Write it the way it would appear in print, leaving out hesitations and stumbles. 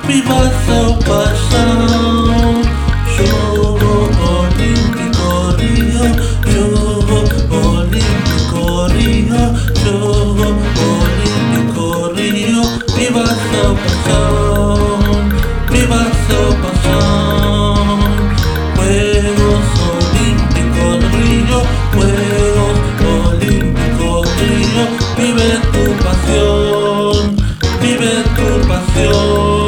viva Sao Pasión. Juego Olímpico Río, Juego Olímpico Río, Juego Olímpico Río, viva Sao Pasión, viva Sao Pasión. Juegos Olímpicos Río, Juegos Olímpicos Río, vive tu pasión, vive tu pasión.